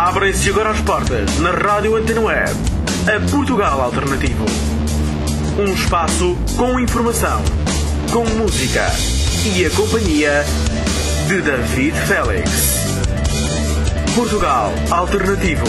Abrem-se agora as portas na Rádio Antena Web, a Portugal Alternativo. Um espaço com informação, com música e a companhia de David Félix. Portugal Alternativo.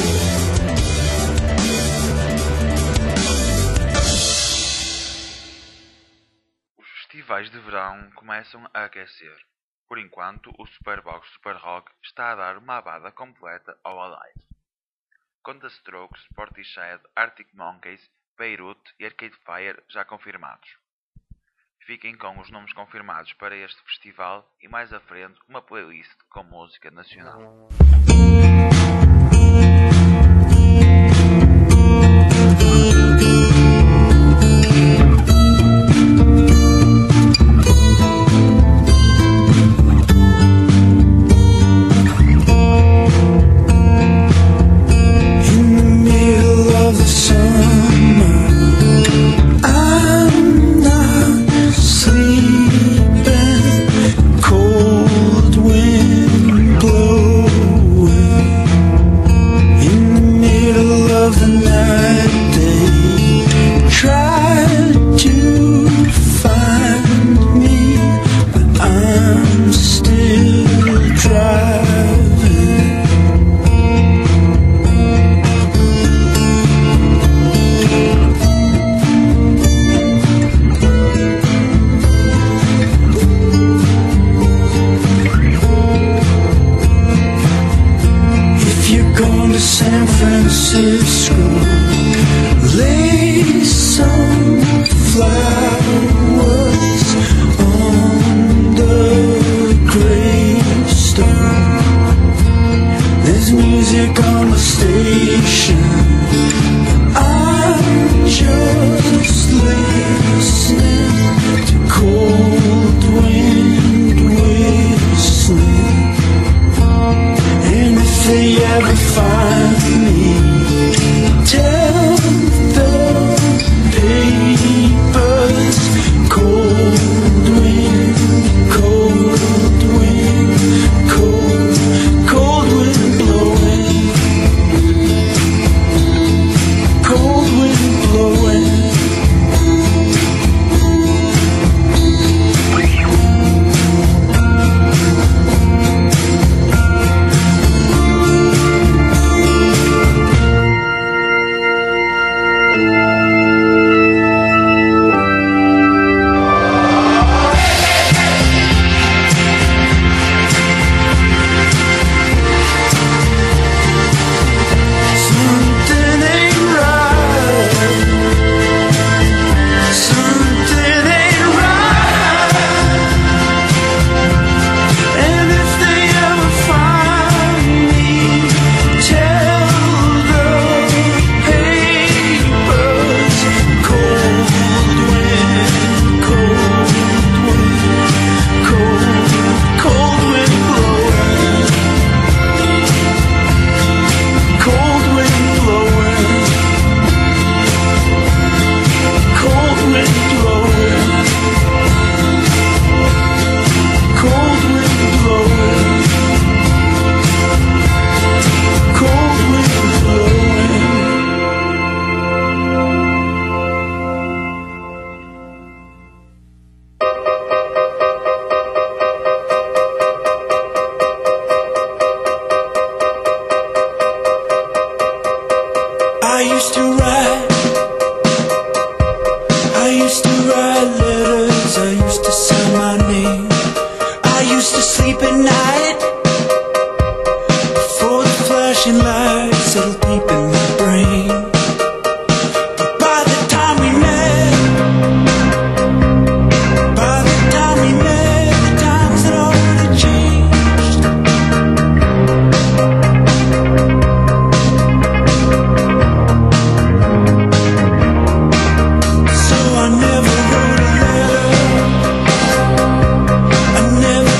Os festivais de verão começam a aquecer. Por enquanto, o Superbox Super Rock está a dar uma abada completa ao Alive. Com The Strokes, Portishead, Arctic Monkeys, Beirut e Arcade Fire já confirmados. Fiquem com os nomes confirmados para este festival e mais à frente uma playlist com música nacional. San Francisco, lay some flowers on the gravestone. There's music on the station, I'm just listening to cold wind whistling. And if they ever find me, tell the papers, cold wind, cold wind, cold wind blowing, cold wind blowing.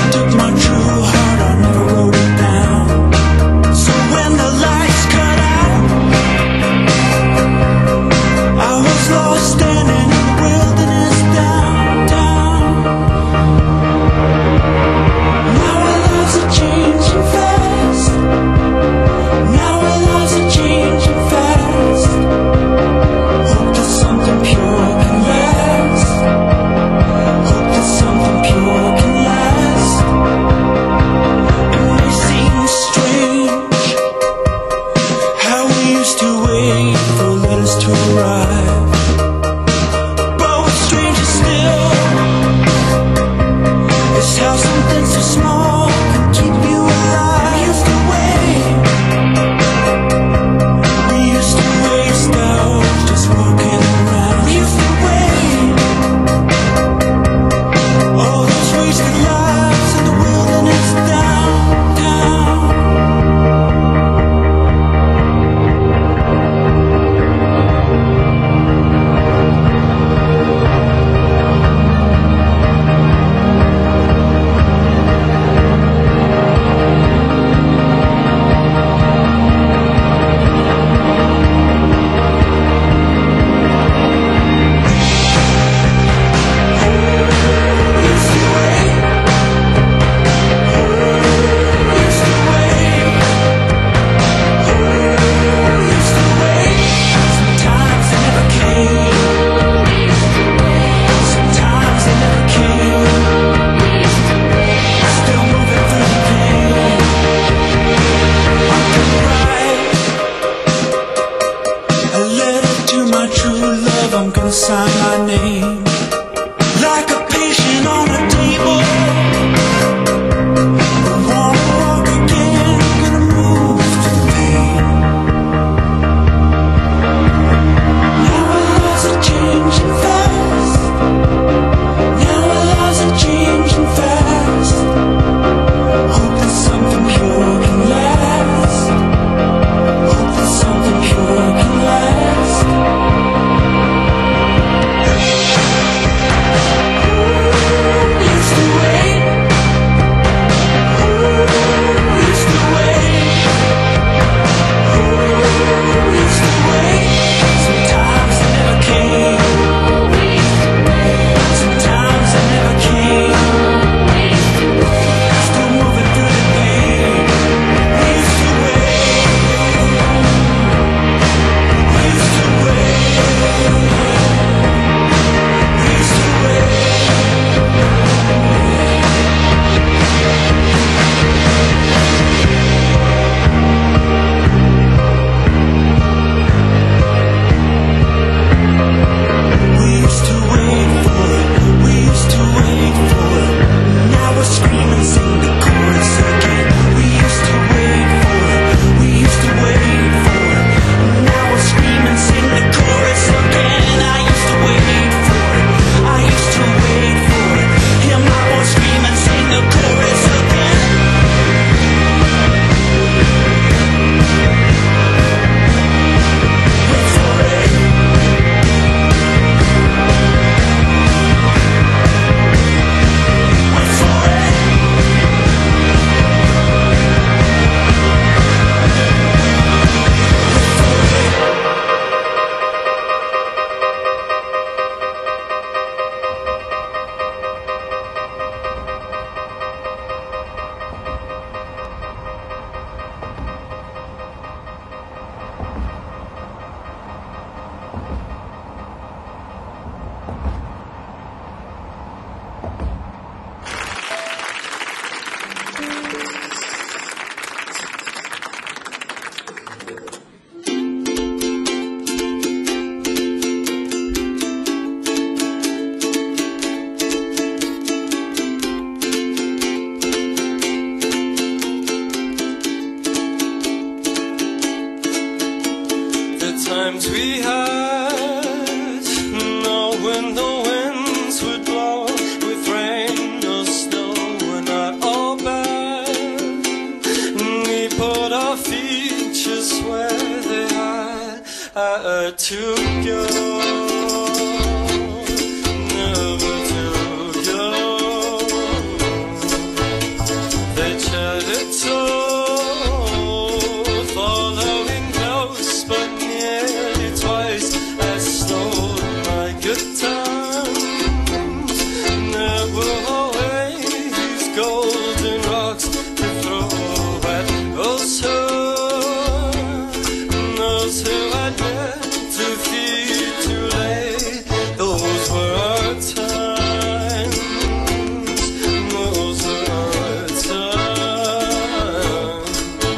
Cut out. times we had, knowing the winds would blow with rain or snow were not all bad. We put our feet just where they had to go. Never to go. They chatted told, following close, but nearly twice as stole my good times. There were always golden rocks to throw at those who had met to feed too late. Those were our times. Those were our times.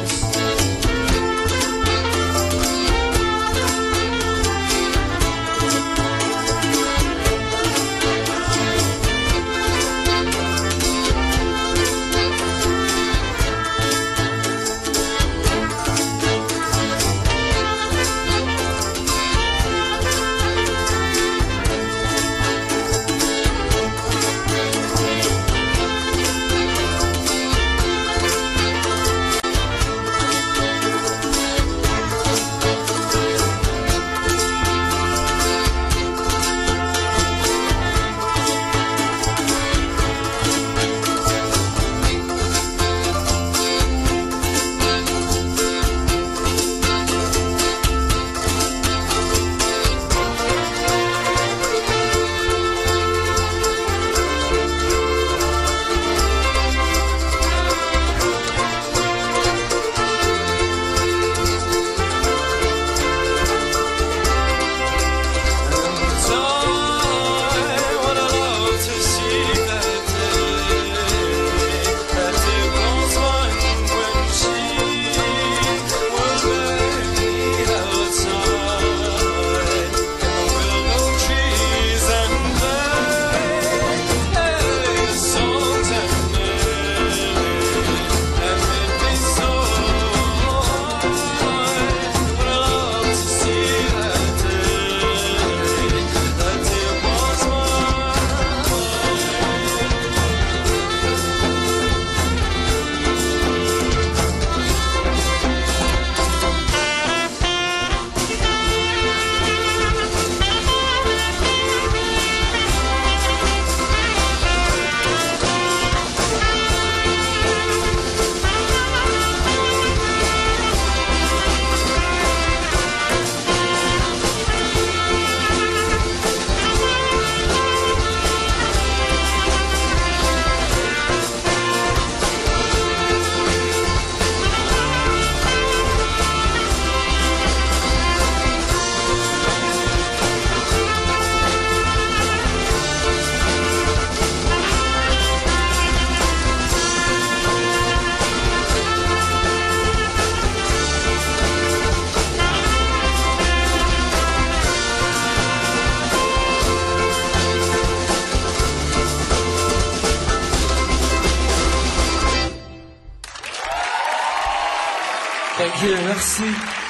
Thank you, merci.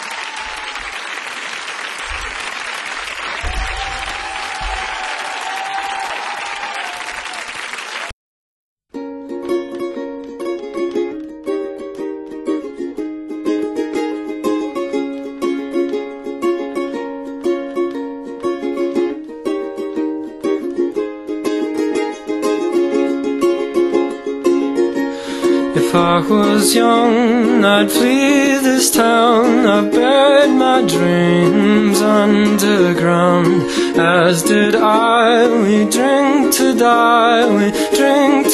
If I was young, I'd flee this town. I buried my dreams underground. As did I, we drink to die, we drink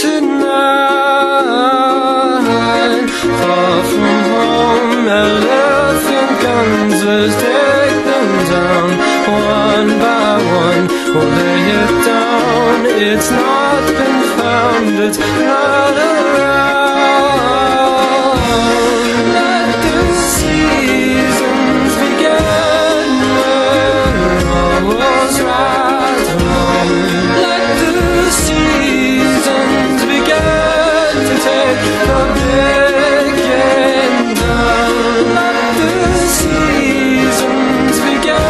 tonight. Far from home, elephant guns, let's take them down. One by one, we'll lay it down. It's not been found, it's not around. Let the seasons begin when all was right and wrong. Let the seasons begin to take the beginning down. Let the seasons begin.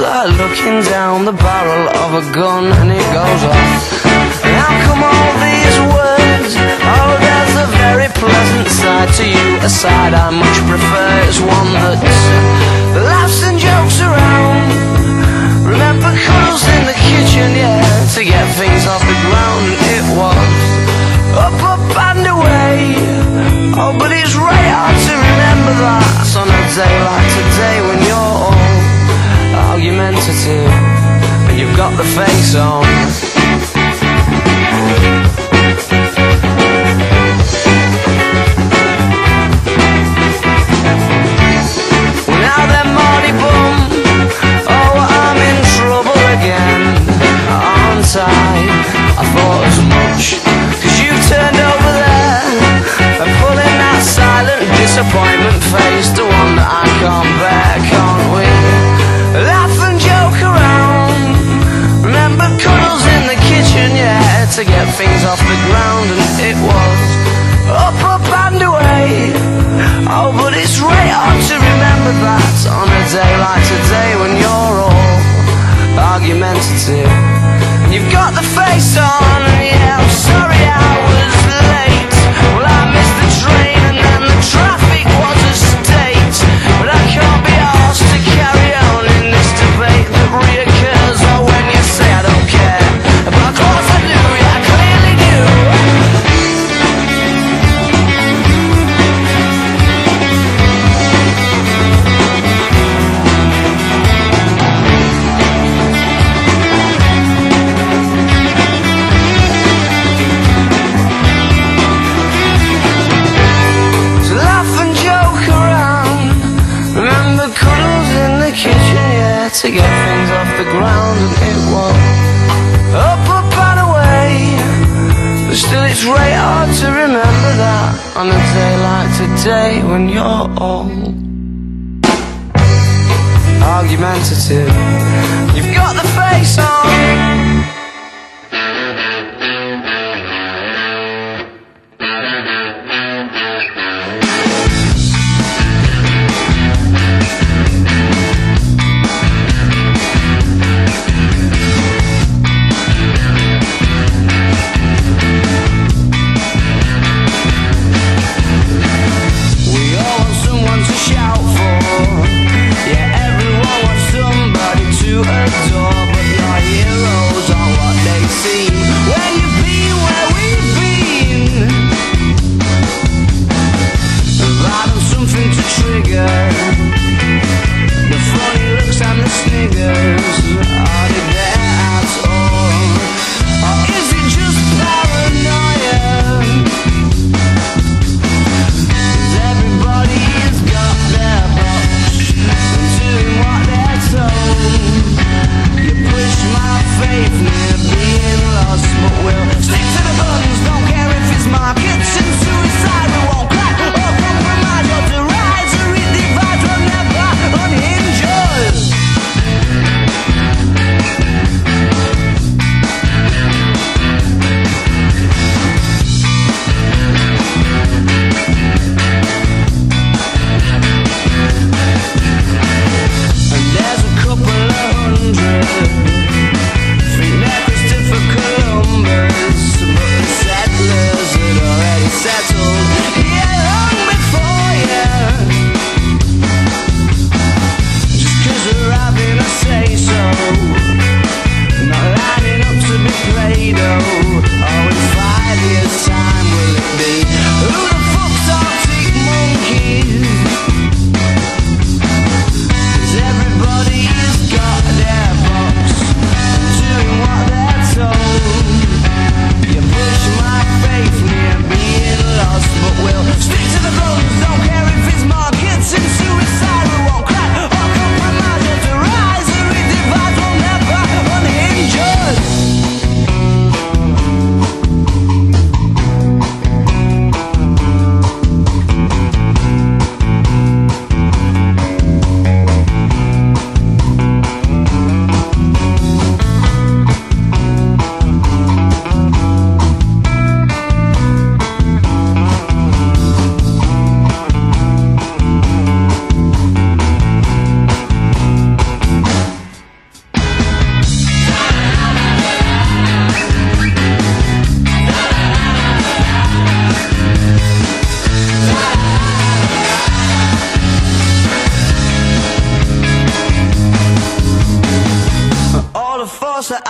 like looking down the barrel of a gun and it goes off. And how come all these words? Oh, there's a very pleasant side to you, a side I much prefer. It's one that laughs and jokes around. Remember cuddles in the kitchen, yeah, to get things off the ground. And it was up, up and away. Oh, but it's right hard to remember that on a day like today when you're all argumentative and you've got the face on. Well, now then, Marty Bum, oh, I'm in trouble again, aren't I thought as much, 'cause you turned over there and pulling that silent disappointment face, the one that I can't bear, can't we? Laugh and joke around. Remember cuddles in the kitchen, yeah, to get things off the ground. And it was up, up and away. Oh, but it's right hard to remember that on a day like today when you're all argumentative and you've got the face on. And yeah, I'm sorry I was late. Well, I missed the train and then the traffic was a state. But I can't be asked to carry on in this debate that reoccurs. Oh, when you say I don't care, but of course I do, yeah, I clearly do. To laugh and joke around. Remember cuddles in the kitchen, yeah, to get things off the ground. And it was up, up and away. But still it's right hard to remember that on a day like today when you're all argumentative. You've got the face on. We all want someone to shout for. Yeah, everyone wants somebody to adore. But your heroes aren't what they seem when you've been where we've been. Providing something to trigger the funny looks and the sniggers. Are they there at all? Or is it just paranoia? 'Cause everybody's got their box and doing what they're told. You push my faith near being lost, but we'll stick to the guns. Don't care if it's markets and suicide. We won't crack or compromise or to rise or redivide. We'll never unhinge us. And there's a couple of hundred think they're Christopher Columbus, but the settlers had already settled, yeah, long before you. Just 'cause we're having a say-so, not lining up to be Play-Doh. Oh, in 5 years' time will it be? Who the fuck's Arctic Monkeys? 'Cause everybody's got their box and doing what they're told. You push my faith near being lost, but we'll stick to the guns. Don't care if it's markets and suicide. We won't crack or compromise or to rise or redivide. We'll never unhinge us.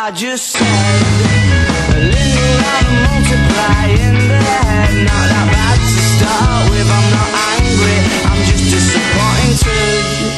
I just said. Linger on and multiply in the head. Not that bad to start with. I'm not angry, I'm just disappointed.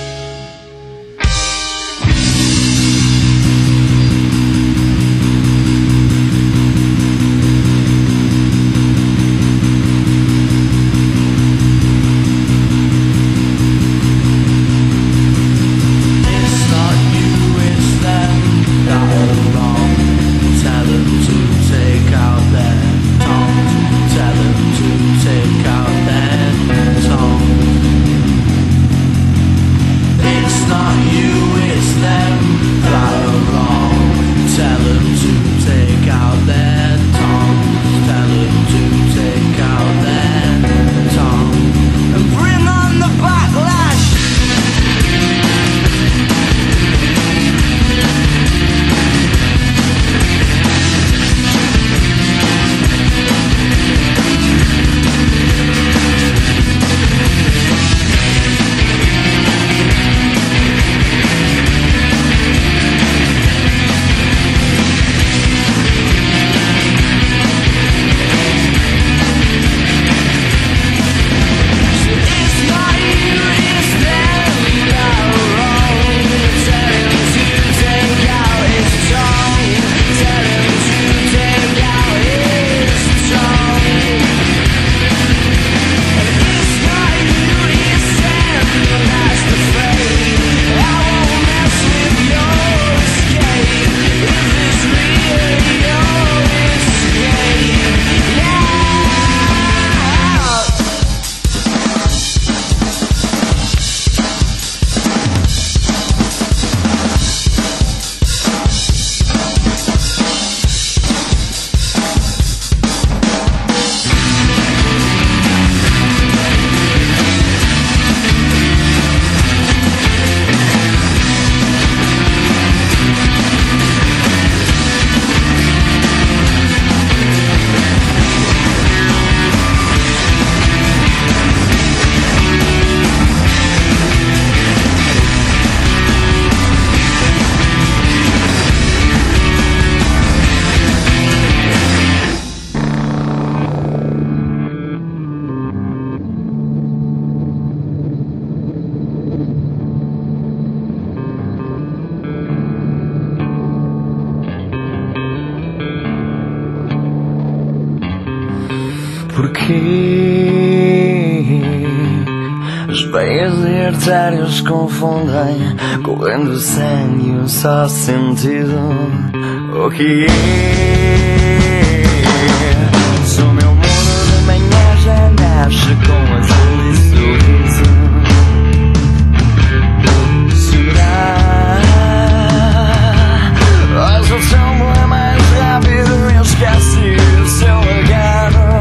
Porquê as veias e artérias confundem, correndo sangue e um só sentido? O que é? Se o meu mundo de manhã já nasce com azul e sorriso, será? Hoje o tempo é mais rápido e eu esqueci o seu legado.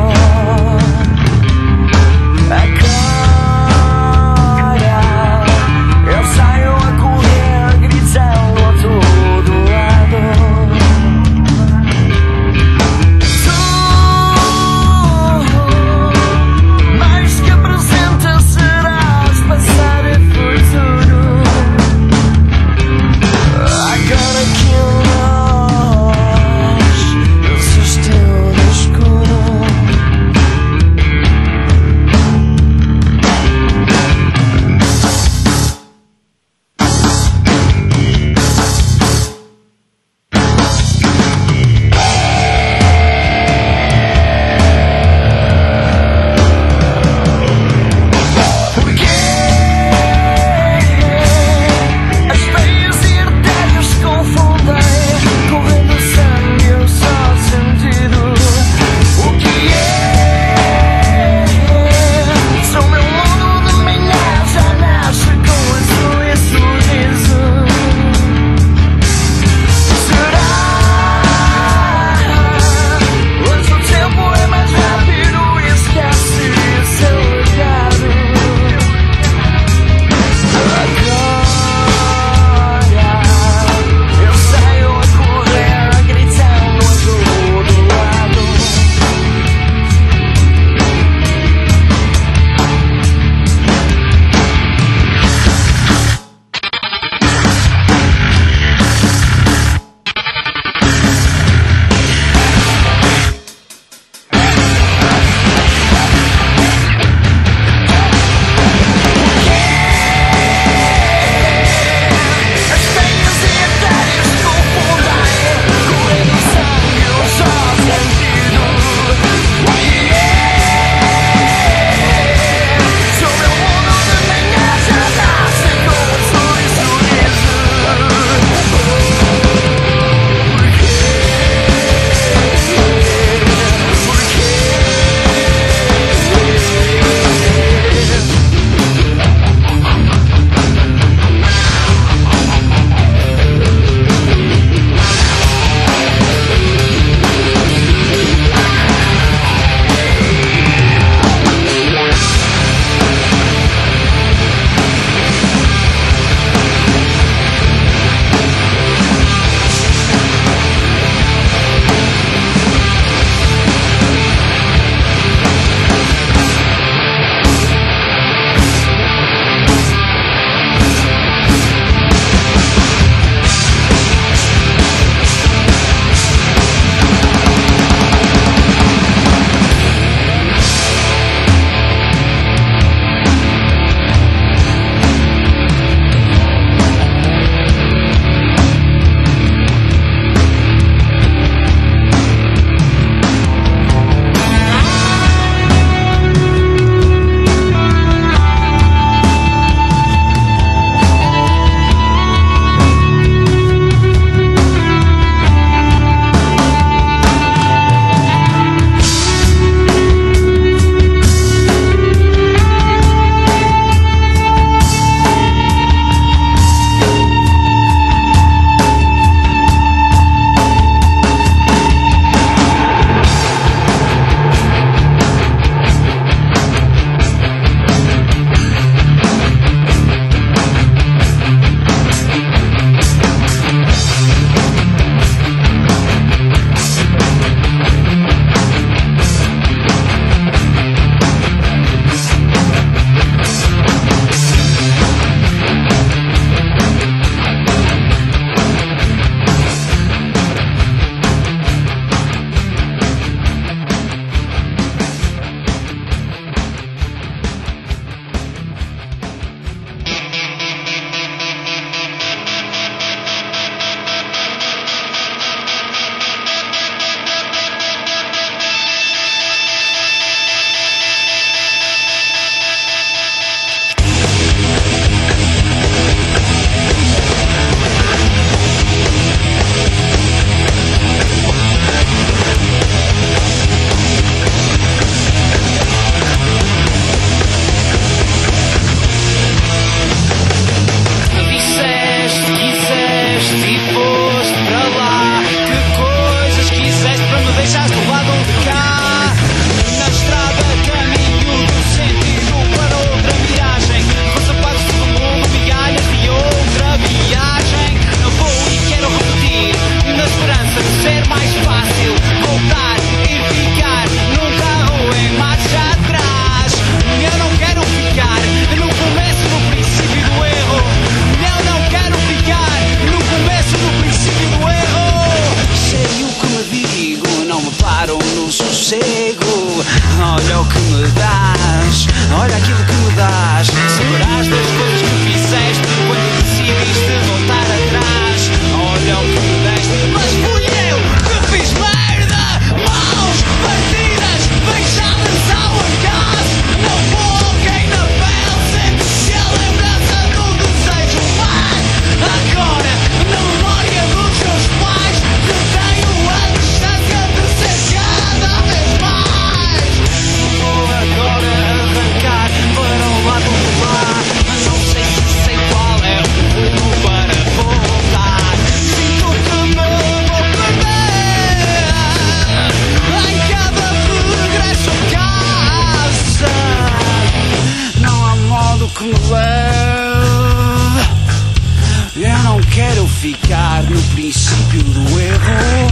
Olha o que me dás, olha aquilo que me dás. Saberás das coisas que fizeste quando decidiste voltar atrás. Olha o que me deste, mas fui eu que fiz merda. Mãos partidas, fechadas ao acaso. Não coloquei na pele, sente-se a lembrança do desejo humano. Agora, na memória dos meus pais, retenho a distância de ser cada vez mais. Vou agora arrancar para o lado de lá. Não sei se sei qual é o rumo para voltar. Sinto que me vou perder em cada regresso a casa. Não há modo que me leve. Eu não quero ficar no princípio do erro.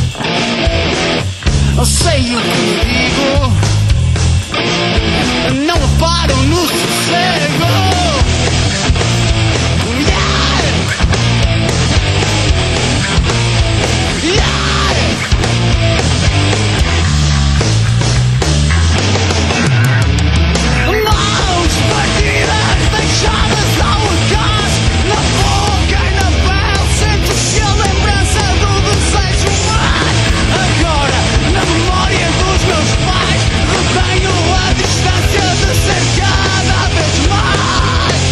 Eu sei o que digo. Não paro no sossego. Mãos partidas, deixadas ao acaso. Não coloquei na pele, sente-se a lembrança do desejo humano. Agora, na memória dos meus pais, retenho a distância de ser cada vez mais.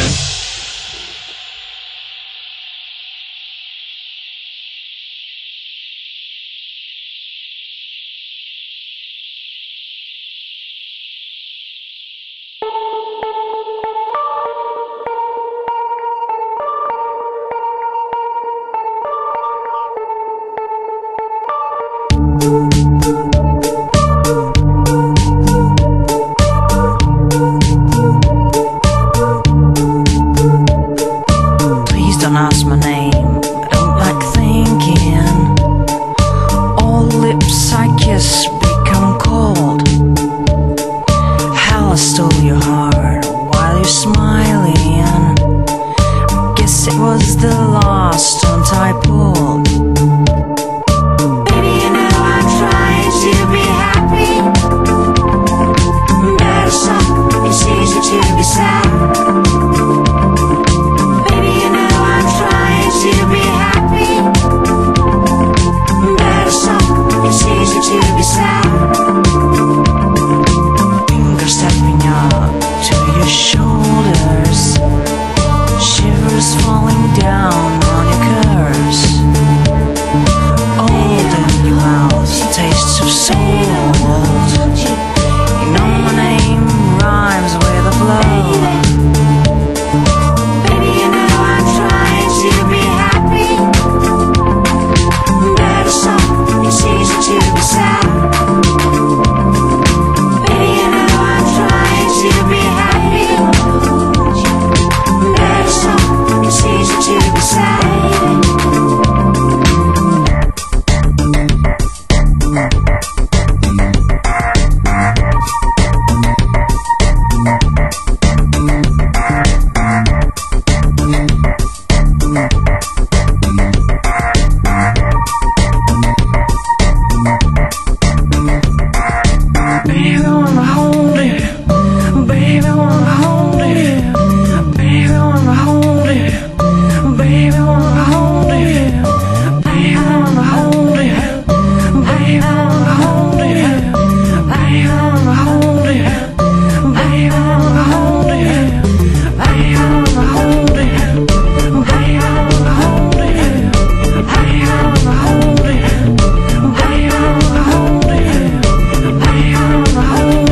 Please don't ask my name, I don't like thinking. All lips I kiss become cold. Hell, I stole your heart while you're smiling. Guess it was the last stunt I pulled. Baby, you know I'm trying to be happy. Better stop, it's easy to be sad. Baby, you know I'm trying to be happy. Better stop, it's easy to be sad. Fingers stepping up to your shoulders. Shivers falling down on your curves. Old in your mouth, tastes of salt. You know my name rhymes with a blow. Baby, you know I'm trying to be happy. Better stop, it's easy to be sad. Baby, you know I'm trying to be happy. Better stop, it's easy to be sad. Baby, wanna hold it. Baby, wanna hold it. Baby, wanna hold it. Baby, wanna hold it. Baby, wanna hold it. Baby, wanna hold it. Baby, wanna hold it. Baby, wanna hold it. Baby, wanna hold it. Baby, wanna hold it. Baby, wanna hold it. Baby, wanna hold it. Baby, wanna hold it.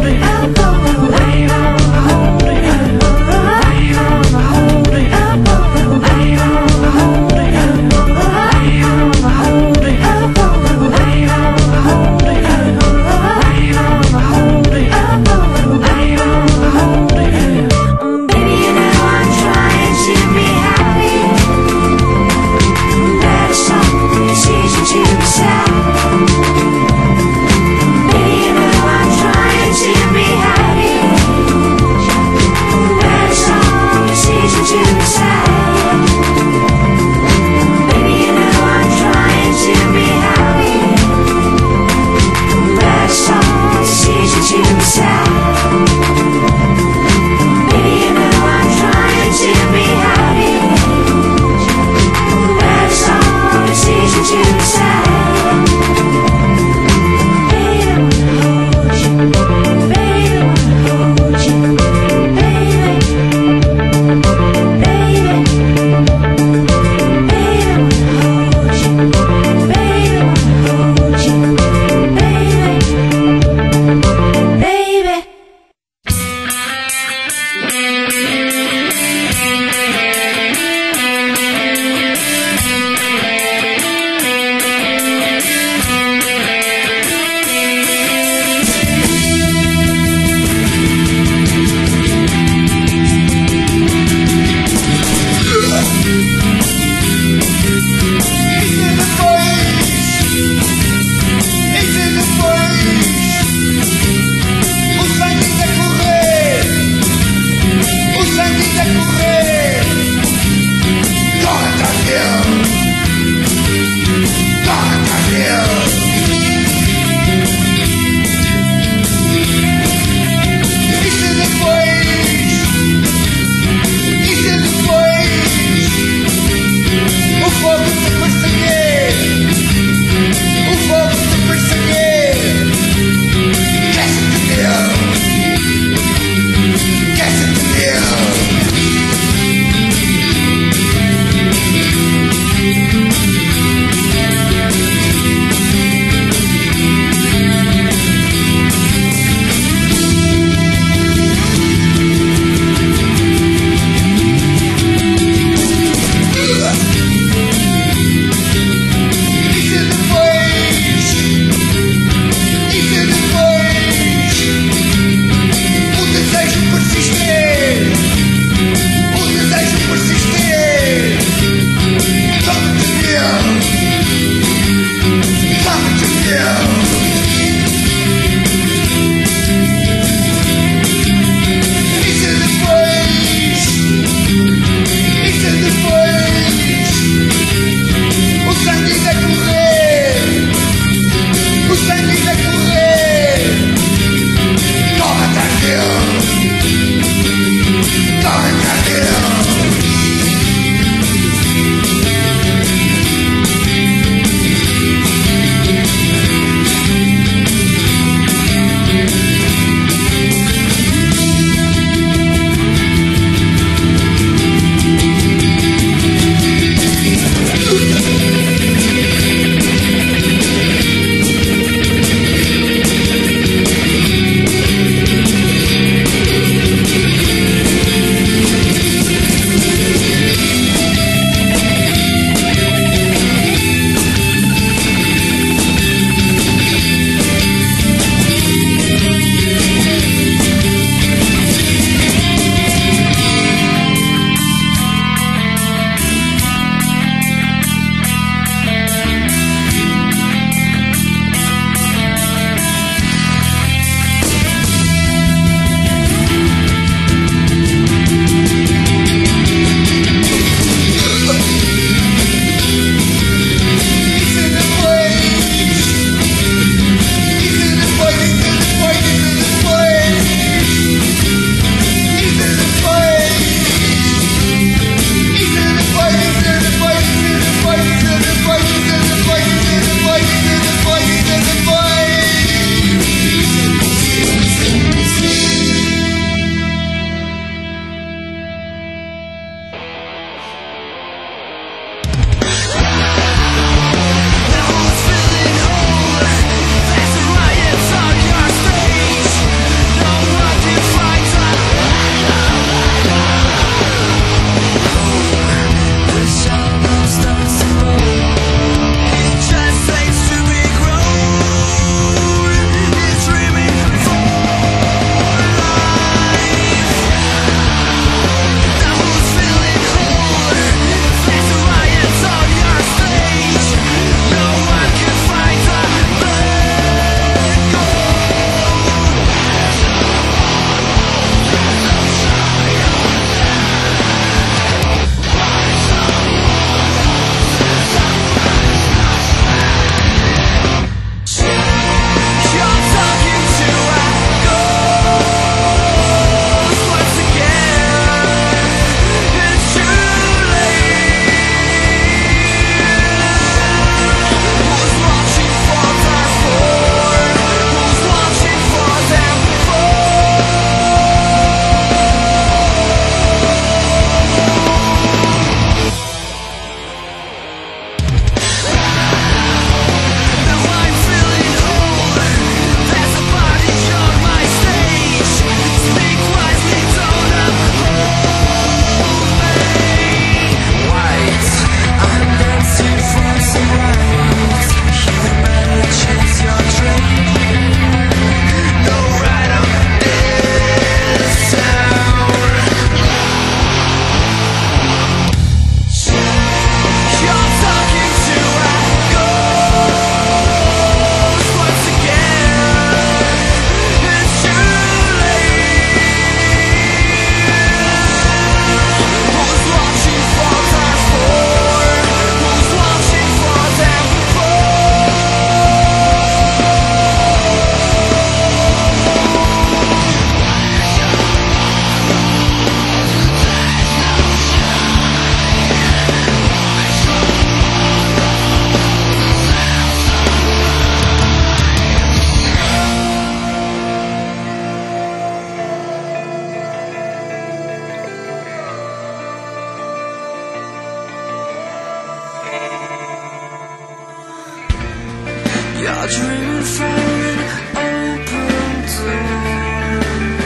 dreaming from an open door.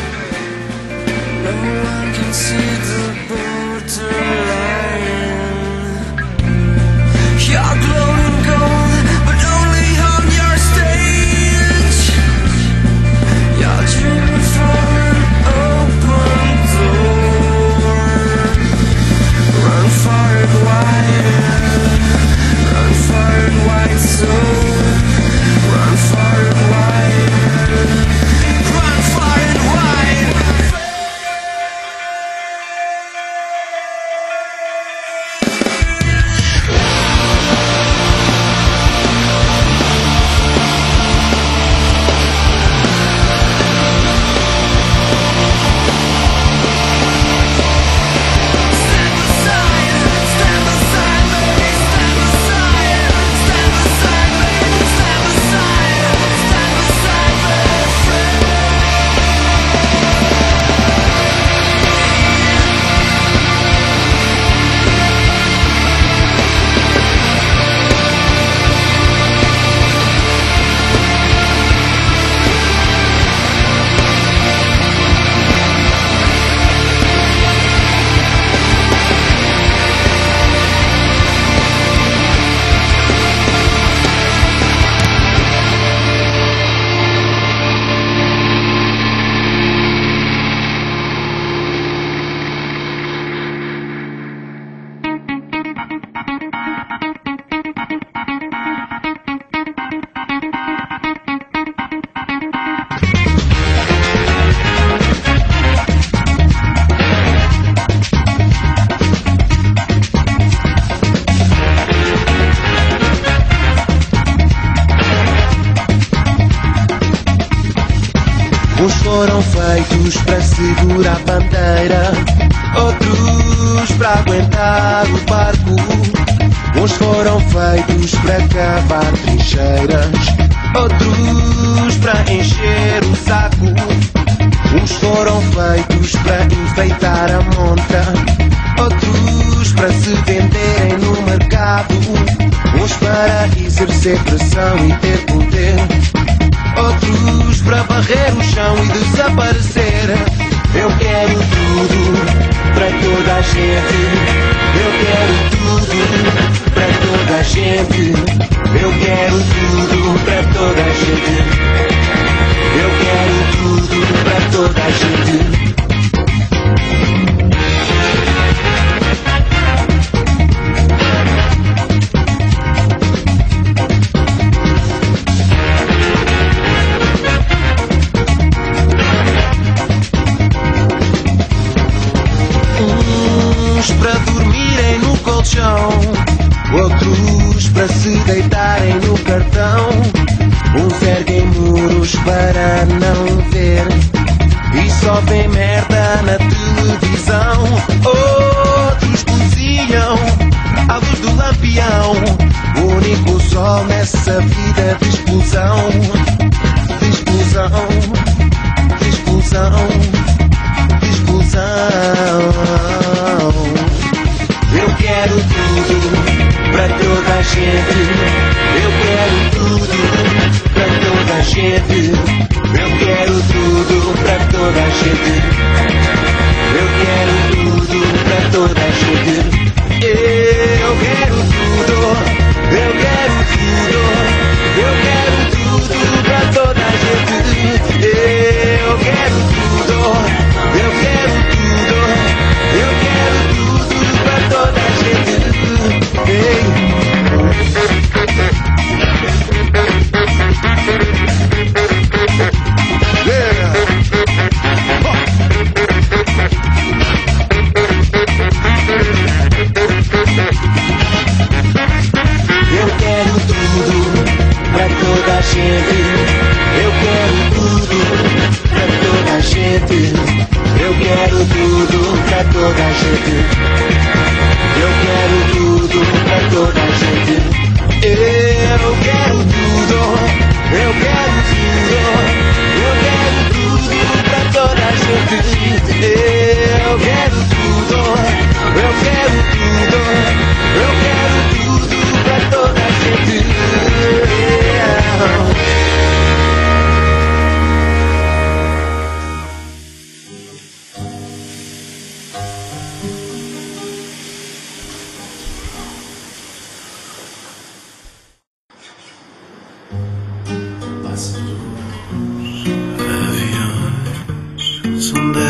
No one can see the borderline. You're glowing gold, but only on your stage. You're dreaming from an open door. Run far and wide, run far and wide, so run far and wide, run far and wide. Stand beside me, stand beside, stand beside me, stand beside, stand beside me, friend. Uns foram feitos para segurar a bandeira, outros para aguentar o barco. Uns foram feitos para cavar trincheiras, outros para encher o saco. Uns foram feitos para enfeitar a montra, outros para se venderem no mercado. Uns para exercer pressão e ter poder, outros para varrer o chão e desaparecer. Eu quero tudo para toda a gente. Eu quero tudo para toda a gente. Eu quero tudo para toda a gente. Eu quero tudo para toda a gente. Uns para dormirem no colchão, outros para se deitarem no cartão. Uns erguem muros para não ver e só vêem merda na televisão. Outros cozinham à luz do lampião, o único sol nessa vida de explosão. De explosão, de explosão, de explosão. Eu quero tudo para toda a gente. Eu quero tudo para toda a gente. Eu quero tudo para toda a gente. Eu quero tudo para toda a gente. Eu quero tudo. Eu quero tudo. Eu quero tudo para toda a gente. Eu quero tudo. Eu quero tudo. Eu quero tudo para toda a gente. Ei. Eu quero tudo pra toda a gente. Eu quero tudo pra toda a gente. Eu quero tudo pra toda a gente. Eu quero tudo pra toda a gente. Eu quero tudo. Eu quero tudo. Eu quero tudo pra toda a gente. Eu quero tudo. Eu quero tudo. Eu quero tudo pra toda a gente.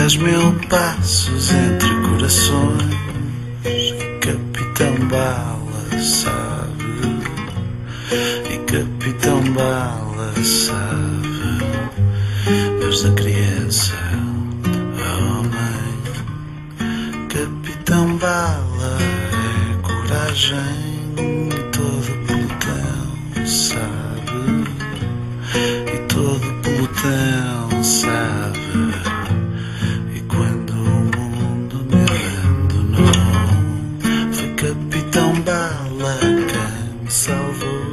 10.000 passos entre corações. E Capitão Bala sabe, e Capitão Bala sabe, desde a criança ao homem. Capitão Bala é coragem, e todo pelotão sabe, e todo pelotão sabe. E quando o mundo me abandonou, foi Capitão Bala quem me salvou.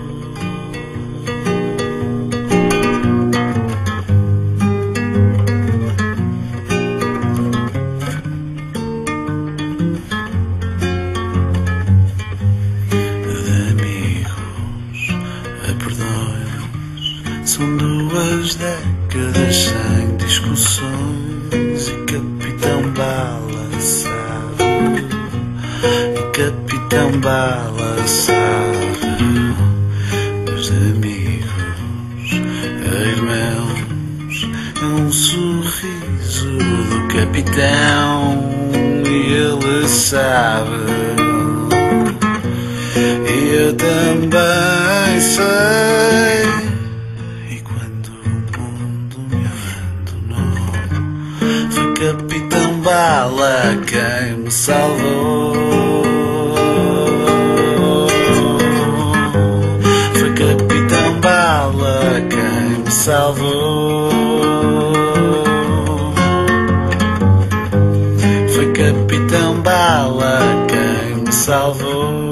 São 2 décadas sem discussões, e Capitão Bala sabe, e Capitão Bala sabe, meus amigos, irmãos, é um sorriso do Capitão, e ele sabe, e eu também sei. Capitão Bala quem me salvou. Foi Capitão Bala quem me salvou. Foi Capitão Bala quem me salvou.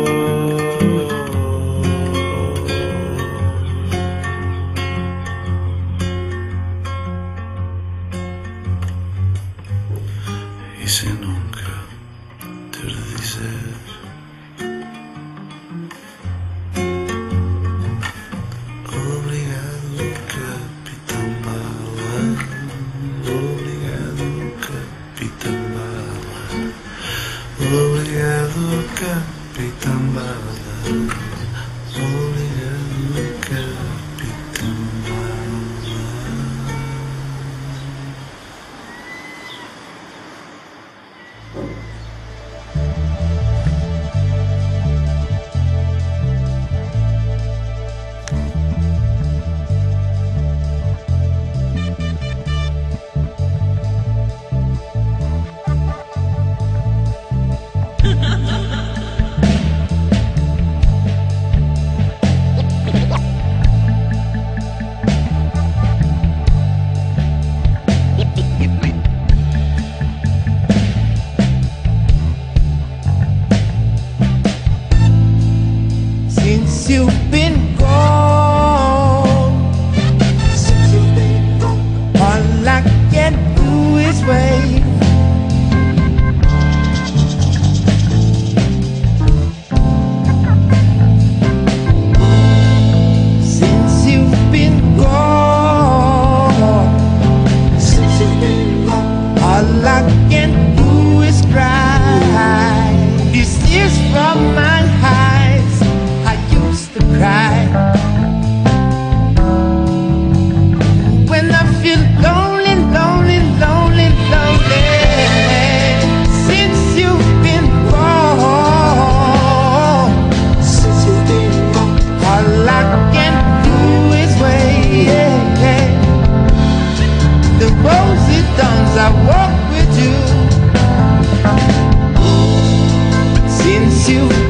E sem nunca ter de dizer obrigado, Capitão Bala. Obrigado, Capitão Bala. Obrigado, Capitão Bala. Obrigado, Capitão Bala. You've been gone. All I can do is wait. Since you've been gone, all I can do is cry. This is from my eyes. I used to cry when I feel lonely, lonely, lonely, lonely. Since you've been gone, all I can do is wait. The rosy dawns I walk with you. Since you've